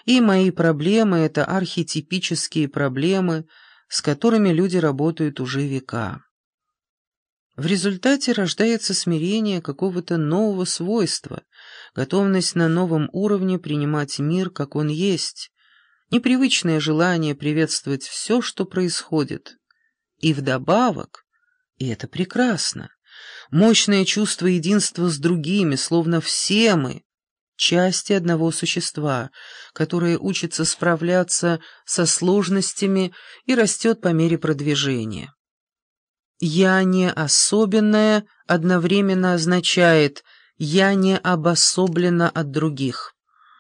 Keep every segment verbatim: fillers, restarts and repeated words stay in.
И мои проблемы — это архетипические проблемы, с которыми люди работают уже века. В результате рождается смирение какого-то нового свойства, готовность на новом уровне принимать мир, как он есть, непривычное желание приветствовать все, что происходит. И вдобавок, и это прекрасно, мощное чувство единства с другими, словно все мы — части одного существа, которое учится справляться со сложностями и растет по мере продвижения. «Я не особенное» одновременно означает «я не обособлена от других».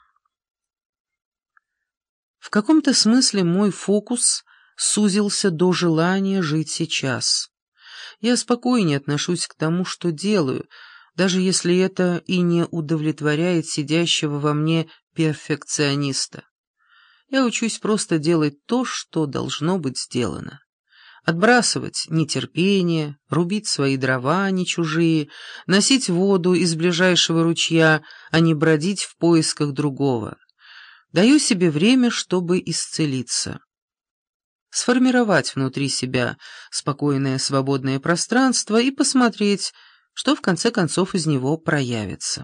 В каком-то смысле мой фокус сузился до желания жить сейчас. Я спокойнее отношусь к тому, что делаю, даже если это и не удовлетворяет сидящего во мне перфекциониста. Я учусь просто делать то, что должно быть сделано. Отбрасывать нетерпение, рубить свои дрова, а не чужие, носить воду из ближайшего ручья, а не бродить в поисках другого. Даю себе время, чтобы исцелиться. Сформировать внутри себя спокойное свободное пространство и посмотреть, что в конце концов из него проявится.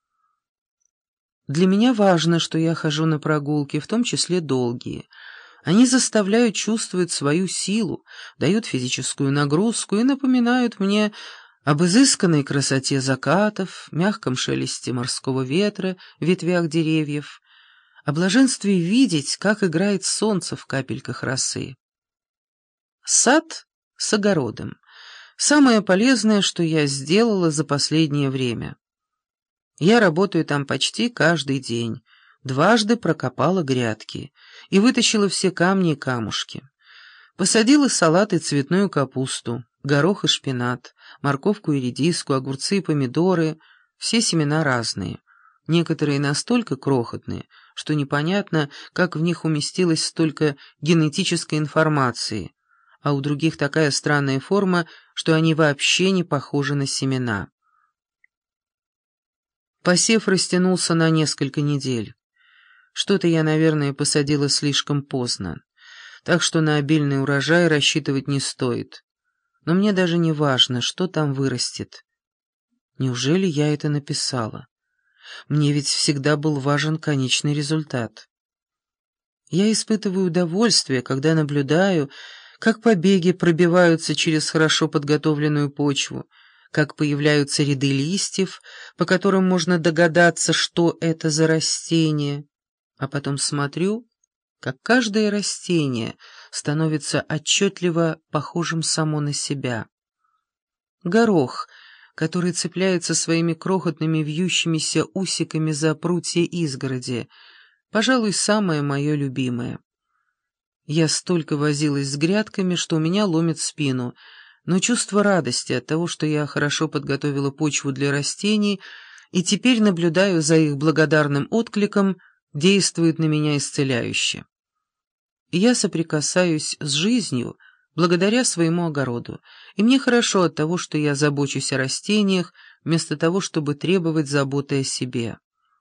Для меня важно, что я хожу на прогулки, в том числе долгие. Они заставляют чувствовать свою силу, дают физическую нагрузку и напоминают мне об изысканной красоте закатов, мягком шелесте морского ветра в ветвях деревьев, о блаженстве видеть, как играет солнце в капельках росы. Сад с огородом — самое полезное, что я сделала за последнее время. Я работаю там почти каждый день, дважды прокопала грядки и вытащила все камни и камушки. Посадила салат и цветную капусту, горох и шпинат, морковку и редиску, огурцы и помидоры, все семена разные. Некоторые настолько крохотные, что непонятно, как в них уместилось столько генетической информации, а у других такая странная форма, что они вообще не похожи на семена. Посев растянулся на несколько недель. Что-то я, наверное, посадила слишком поздно, так что на обильный урожай рассчитывать не стоит. Но мне даже не важно, что там вырастет. Неужели я это написала? Мне ведь всегда был важен конечный результат. Я испытываю удовольствие, когда наблюдаю, как побеги пробиваются через хорошо подготовленную почву, как появляются ряды листьев, по которым можно догадаться, что это за растение, а потом смотрю, как каждое растение становится отчетливо похожим само на себя. Горох, который цепляется своими крохотными вьющимися усиками за прутья изгороди, пожалуй, самое мое любимое. Я столько возилась с грядками, что у меня ломит спину, но чувство радости от того, что я хорошо подготовила почву для растений и теперь наблюдаю за их благодарным откликом, действует на меня исцеляюще. Я соприкасаюсь с жизнью благодаря своему огороду, и мне хорошо от того, что я забочусь о растениях, вместо того, чтобы требовать заботы о себе.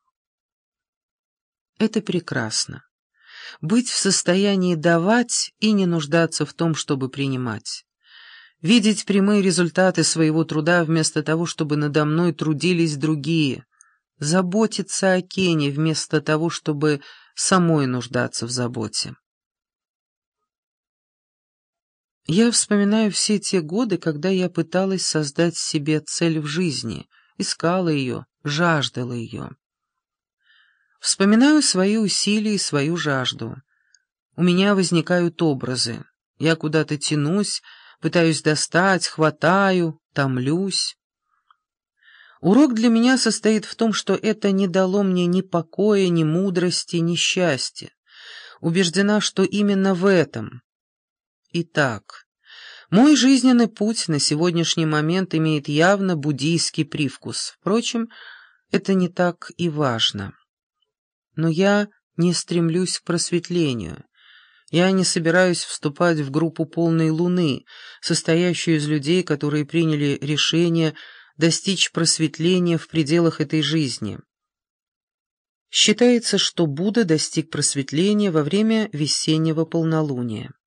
Это прекрасно. Быть в состоянии давать и не нуждаться в том, чтобы принимать. Видеть прямые результаты своего труда вместо того, чтобы надо мной трудились другие. Заботиться о Кене вместо того, чтобы самой нуждаться в заботе. Я вспоминаю все те годы, когда я пыталась создать себе цель в жизни, искала ее, жаждала ее. Вспоминаю свои усилия и свою жажду. У меня возникают образы. Я куда-то тянусь, пытаюсь достать, хватаю, томлюсь. Урок для меня состоит в том, что это не дало мне ни покоя, ни мудрости, ни счастья. Убеждена, что именно в этом. Итак, мой жизненный путь на сегодняшний момент имеет явно буддийский привкус. Впрочем, это не так и важно. Но я не стремлюсь к просветлению. Я не собираюсь вступать в группу полной луны, состоящую из людей, которые приняли решение достичь просветления в пределах этой жизни. Считается, что Будда достиг просветления во время весеннего полнолуния.